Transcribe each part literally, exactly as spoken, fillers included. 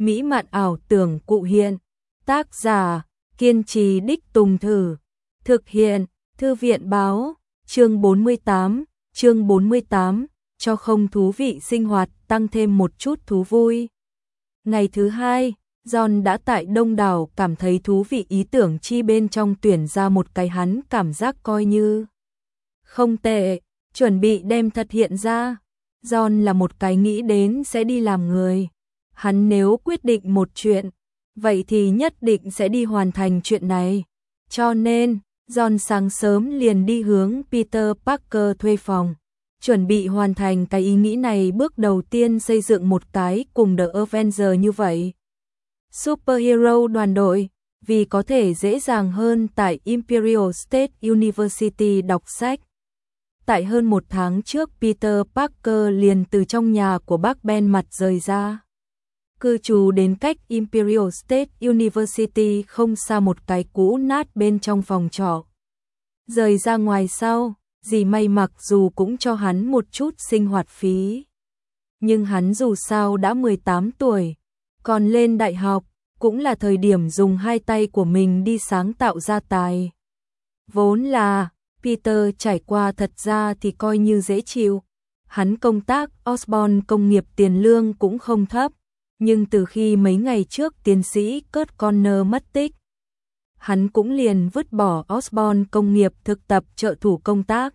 mỹ mạn ảo tưởng cụ hiện. Tác giả, kiên trì đích tùng thử. Thực hiện, Thư viện Báo. Chương bốn mươi tám, chương bốn mươi tám, cho không thú vị sinh hoạt tăng thêm một chút thú vui. Ngày thứ hai, John đã tại Đông Đảo cảm thấy thú vị ý tưởng chi bên trong tuyển ra một cái hắn cảm giác coi như không tệ, chuẩn bị đem thật hiện ra. John là một cái nghĩ đến sẽ đi làm người. Hắn nếu quyết định một chuyện, vậy thì nhất định sẽ đi hoàn thành chuyện này. Cho nên, John sáng sớm liền đi hướng Peter Parker thuê phòng, chuẩn bị hoàn thành cái ý nghĩ này. Bước đầu tiên xây dựng một cái cùng The Avengers như vậy. Superhero đoàn đội, vì có thể dễ dàng hơn tại Imperial State University đọc sách. Tại hơn một tháng trước, Peter Parker liền từ trong nhà của bác Ben mặt rời ra. Cư trú đến cách Imperial State University không xa một cái cũ nát bên trong phòng trọ. Rời ra ngoài sau, dì May mặc dù cũng cho hắn một chút sinh hoạt phí. Nhưng hắn dù sao đã mười tám tuổi, còn lên đại học, cũng là thời điểm dùng hai tay của mình đi sáng tạo ra tài. Vốn là, Peter trải qua thật ra thì coi như dễ chịu. Hắn công tác Osborn công nghiệp tiền lương cũng không thấp. Nhưng từ khi mấy ngày trước tiến sĩ Kurt Connor mất tích, hắn cũng liền vứt bỏ Osborn công nghiệp thực tập trợ thủ công tác.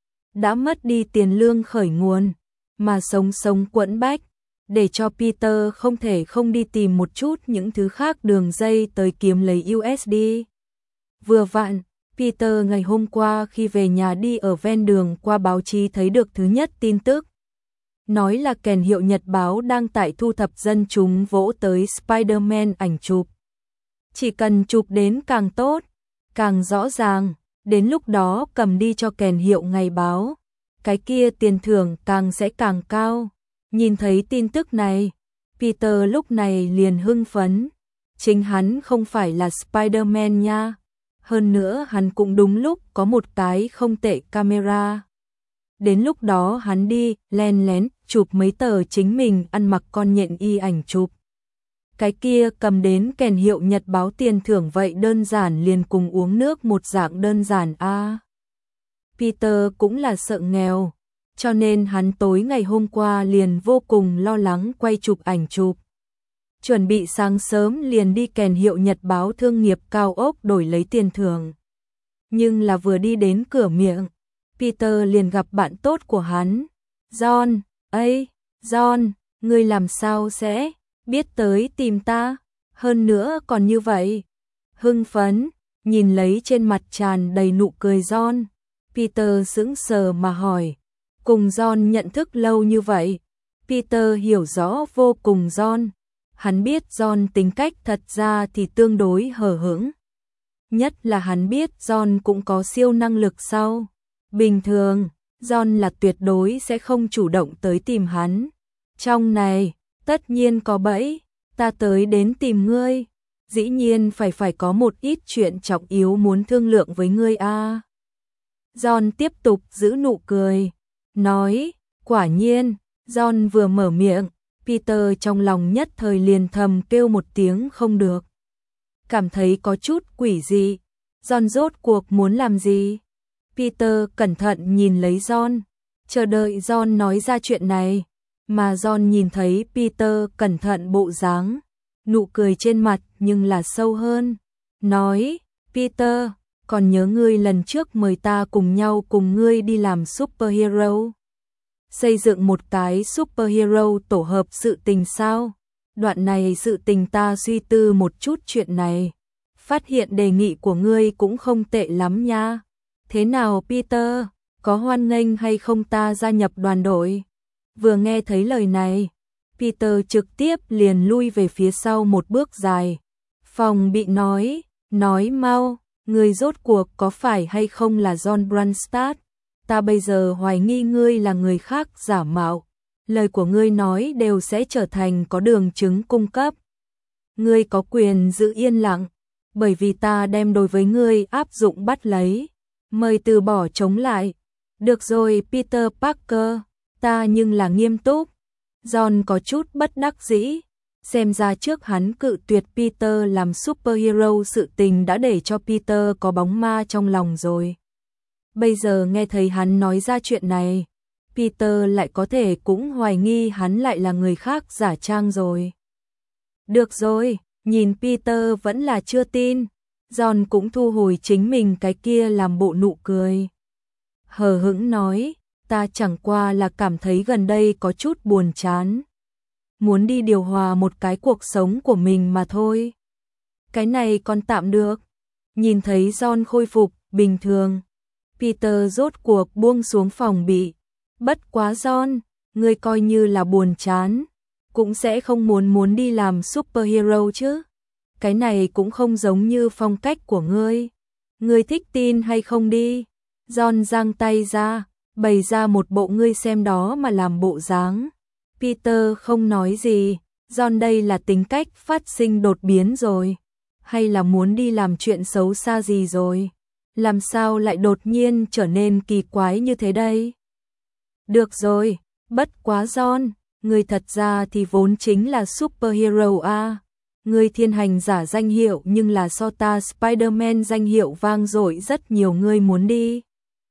Đã mất đi tiền lương khởi nguồn, mà sống sống quẫn bách, để cho Peter không thể không đi tìm một chút những thứ khác đường dây tới kiếm lấy u ét đê. Vừa vặn, Peter ngày hôm qua khi về nhà đi ở ven đường qua báo chí thấy được thứ nhất tin tức. Nói là kèn hiệu Nhật báo đang tại thu thập dân chúng vỗ tới Spider-Man ảnh chụp. Chỉ cần chụp đến càng tốt, càng rõ ràng, đến lúc đó cầm đi cho kèn hiệu ngày báo, cái kia tiền thưởng càng sẽ càng cao. Nhìn thấy tin tức này, Peter lúc này liền hưng phấn. Chính hắn không phải là Spider-Man nha. Hơn nữa hắn cũng đúng lúc có một cái không tệ camera. Đến lúc đó hắn đi, len lén, chụp mấy tờ chính mình ăn mặc con nhện y ảnh chụp. Cái kia cầm đến kèn hiệu Nhật báo tiền thưởng vậy đơn giản liền cùng uống nước một dạng đơn giản a. À, Peter cũng là sợ nghèo, cho nên hắn tối ngày hôm qua liền vô cùng lo lắng quay chụp ảnh chụp. Chuẩn bị sáng sớm liền đi kèn hiệu Nhật báo thương nghiệp cao ốc đổi lấy tiền thưởng. Nhưng là vừa đi đến cửa miệng, Peter liền gặp bạn tốt của hắn. John, ấy, John, ngươi làm sao sẽ biết tới tìm ta, hơn nữa còn như vậy. Hưng phấn, nhìn lấy trên mặt tràn đầy nụ cười John, Peter sững sờ mà hỏi. Cùng John nhận thức lâu như vậy, Peter hiểu rõ vô cùng John. Hắn biết John tính cách thật ra thì tương đối hờ hững. Nhất là hắn biết John cũng có siêu năng lực sau. Bình thường, John là tuyệt đối sẽ không chủ động tới tìm hắn. Trong này, tất nhiên có bẫy, ta tới đến tìm ngươi. Dĩ nhiên phải phải có một ít chuyện trọng yếu muốn thương lượng với ngươi a. À. John tiếp tục giữ nụ cười, nói, quả nhiên. John vừa mở miệng, Peter trong lòng nhất thời liền thầm kêu một tiếng không được. Cảm thấy có chút quỷ dị. John rốt cuộc muốn làm gì? Peter cẩn thận nhìn lấy John, chờ đợi John nói ra chuyện này. Mà John nhìn thấy Peter cẩn thận bộ dáng, nụ cười trên mặt nhưng là sâu hơn. Nói, Peter, còn nhớ ngươi lần trước mời ta cùng nhau cùng ngươi đi làm superhero? Xây dựng một cái superhero tổ hợp sự tình sao? Đoạn này sự tình ta suy tư một chút chuyện này. Phát hiện đề nghị của ngươi cũng không tệ lắm nha. Thế nào Peter, có hoan nghênh hay không ta gia nhập đoàn đội? Vừa nghe thấy lời này, Peter trực tiếp liền lui về phía sau một bước dài. Phòng bị nói, nói mau, ngươi rốt cuộc có phải hay không là John Brunstad? Ta bây giờ hoài nghi ngươi là người khác giả mạo. Lời của ngươi nói đều sẽ trở thành có đường chứng cung cấp. Ngươi có quyền giữ yên lặng, bởi vì ta đem đối với ngươi áp dụng bắt lấy. Mời từ bỏ chống lại. Được rồi Peter Parker, ta nhưng là nghiêm túc. John có chút bất đắc dĩ. Xem ra trước hắn cự tuyệt Peter làm superhero sự tình đã để cho Peter có bóng ma trong lòng rồi. Bây giờ nghe thấy hắn nói ra chuyện này, Peter lại có thể cũng hoài nghi hắn lại là người khác giả trang rồi. Được rồi, nhìn Peter vẫn là chưa tin, John cũng thu hồi chính mình cái kia làm bộ nụ cười. Hờ hững nói, ta chẳng qua là cảm thấy gần đây có chút buồn chán. Muốn đi điều hòa một cái cuộc sống của mình mà thôi. Cái này còn tạm được. Nhìn thấy John khôi phục, bình thường. Peter rốt cuộc buông xuống phòng bị. Bất quá John, ngươi coi như là buồn chán. Cũng sẽ không muốn muốn đi làm superhero chứ. Cái này cũng không giống như phong cách của ngươi. Ngươi thích tin hay không đi. John giang tay ra, bày ra một bộ ngươi xem đó mà làm bộ dáng. Peter không nói gì, John đây là tính cách phát sinh đột biến rồi. Hay là muốn đi làm chuyện xấu xa gì rồi? Làm sao lại đột nhiên trở nên kỳ quái như thế đây? Được rồi, bất quá John, ngươi thật ra thì vốn chính là superhero à. Ngươi thiên hành giả danh hiệu nhưng là so ta Spider-Man danh hiệu vang dội rất nhiều người muốn đi.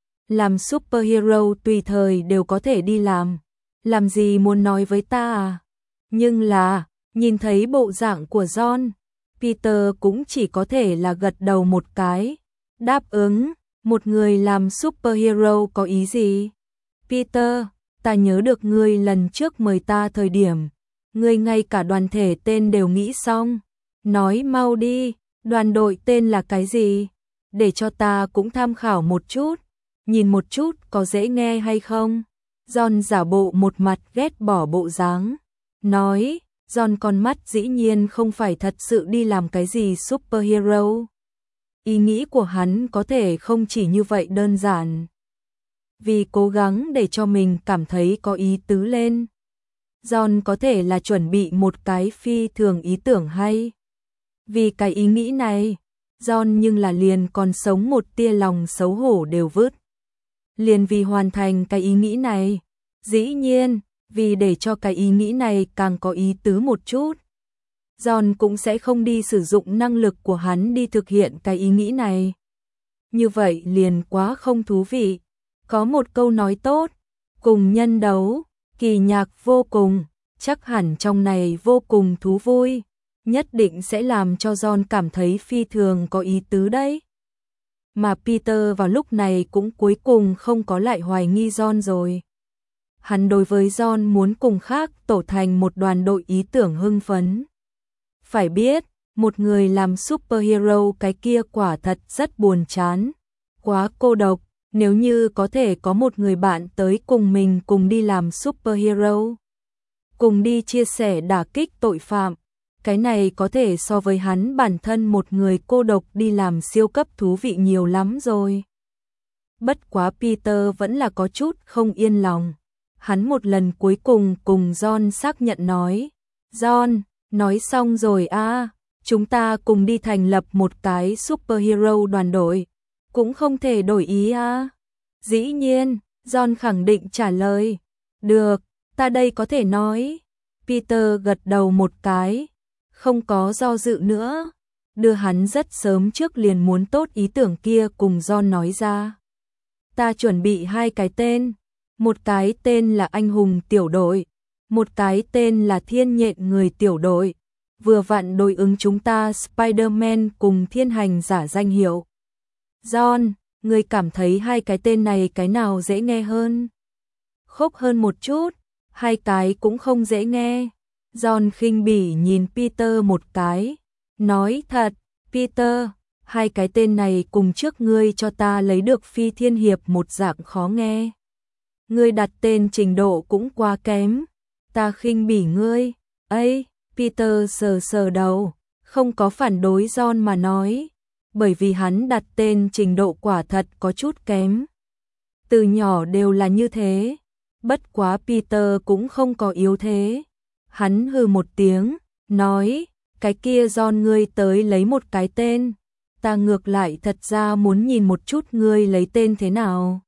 Làm superhero tùy thời đều có thể đi làm. Làm gì muốn nói với ta à? Nhưng là, nhìn thấy bộ dạng của John, Peter cũng chỉ có thể là gật đầu một cái. Đáp ứng, một người làm superhero có ý gì? Peter, ta nhớ được ngươi lần trước mời ta thời điểm. Ngươi ngay cả đoàn thể tên đều nghĩ xong. Nói mau đi, đoàn đội tên là cái gì? Để cho ta cũng tham khảo một chút. Nhìn một chút có dễ nghe hay không? John giả bộ một mặt ghét bỏ bộ dáng. Nói, John con mắt dĩ nhiên không phải thật sự đi làm cái gì superhero. Ý nghĩ của hắn có thể không chỉ như vậy đơn giản. Vì cố gắng để cho mình cảm thấy có ý tứ lên. John có thể là chuẩn bị một cái phi thường ý tưởng hay. Vì cái ý nghĩ này, John nhưng là liền còn sống một tia lòng xấu hổ đều vứt. Liền vì hoàn thành cái ý nghĩ này, dĩ nhiên, vì để cho cái ý nghĩ này càng có ý tứ một chút. John cũng sẽ không đi sử dụng năng lực của hắn đi thực hiện cái ý nghĩ này. Như vậy liền quá không thú vị. Có một câu nói tốt, cùng nhân đấu, kỳ nhạc vô cùng, chắc hẳn trong này vô cùng thú vui, nhất định sẽ làm cho John cảm thấy phi thường có ý tứ đấy. Mà Peter vào lúc này cũng cuối cùng không có lại hoài nghi John rồi. Hắn đối với John muốn cùng khác tổ thành một đoàn đội ý tưởng hưng phấn. Phải biết, một người làm superhero cái kia quả thật rất buồn chán, quá cô độc. Nếu như có thể có một người bạn tới cùng mình cùng đi làm superhero, cùng đi chia sẻ đả kích tội phạm, cái này có thể so với hắn bản thân một người cô độc đi làm siêu cấp thú vị nhiều lắm rồi. Bất quá Peter vẫn là có chút không yên lòng. Hắn một lần cuối cùng cùng John xác nhận nói, John, nói xong rồi à, chúng ta cùng đi thành lập một cái superhero đoàn đội. Cũng không thể đổi ý à? Dĩ nhiên, John khẳng định trả lời. Được, ta đây có thể nói. Peter gật đầu một cái, không có do dự nữa. Đưa hắn rất sớm trước liền muốn tốt ý tưởng kia cùng John nói ra. Ta chuẩn bị hai cái tên. Một cái tên là anh hùng tiểu đội. Một cái tên là thiên nhện người tiểu đội. Vừa vặn đối ứng chúng ta Spider-Man cùng thiên hành giả danh hiệu. John, ngươi cảm thấy hai cái tên này cái nào dễ nghe hơn? Khốc hơn một chút, hai cái cũng không dễ nghe. John khinh bỉ nhìn Peter một cái, nói thật, Peter, hai cái tên này cùng trước ngươi cho ta lấy được phi thiên hiệp một dạng khó nghe. Ngươi đặt tên trình độ cũng quá kém, ta khinh bỉ ngươi. Ấy, Peter sờ sờ đầu, không có phản đối John mà nói. Bởi vì hắn đặt tên trình độ quả thật có chút kém. Từ nhỏ đều là như thế. Bất quá Peter cũng không có yếu thế. Hắn hừ một tiếng, nói, cái kia John ngươi tới lấy một cái tên. Ta ngược lại thật ra muốn nhìn một chút ngươi lấy tên thế nào.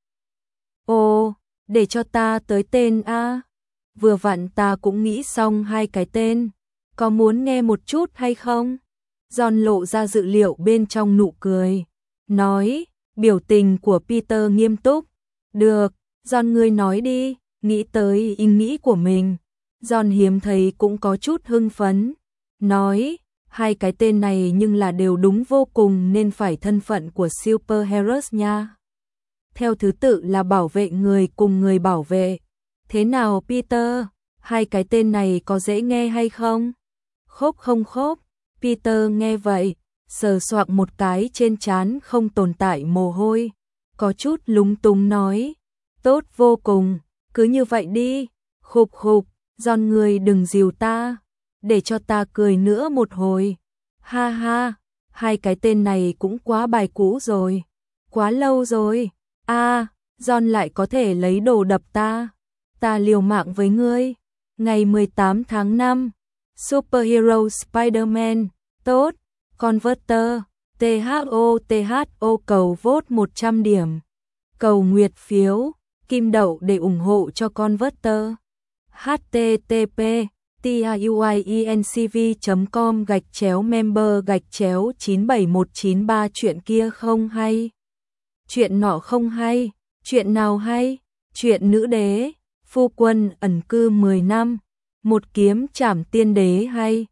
Ồ, để cho ta tới tên a. Vừa vặn ta cũng nghĩ xong hai cái tên. có muốn nghe một chút hay không? John lộ ra dự liệu bên trong nụ cười, nói, biểu tình của Peter nghiêm túc. Được, John ngươi nói đi, nghĩ tới ý nghĩ của mình. John hiếm thấy cũng có chút hưng phấn, nói, hai cái tên này nhưng là đều đúng vô cùng nên phải thân phận của superheroes nha. Theo thứ tự là bảo vệ người cùng người bảo vệ. Thế nào Peter, hai cái tên này có dễ nghe hay không? Khốp không khốp, Peter nghe vậy, sờ soạng một cái trên trán không tồn tại mồ hôi, có chút lúng túng nói, tốt vô cùng, cứ như vậy đi, khục khục, John người đừng dìu ta, để cho ta cười nữa một hồi. Ha ha, hai cái tên này cũng quá bài cũ rồi, quá lâu rồi. A, à, John lại có thể lấy đồ đập ta, ta liều mạng với ngươi. Ngày mười tám tháng năm, Superhero Spider-Man, tốt, Converter, tê hát o tê hát o cầu vote một trăm điểm, cầu nguyệt phiếu, kim đậu để ủng hộ cho Converter. http tiuiencv chấm com gạch chéo member gạch chéo chín bảy một chín ba chuyện kia không hay. Chuyện nọ không hay, chuyện nào hay? Chuyện nữ đế, phu quân ẩn cư mười năm, một kiếm trảm tiên đế hay.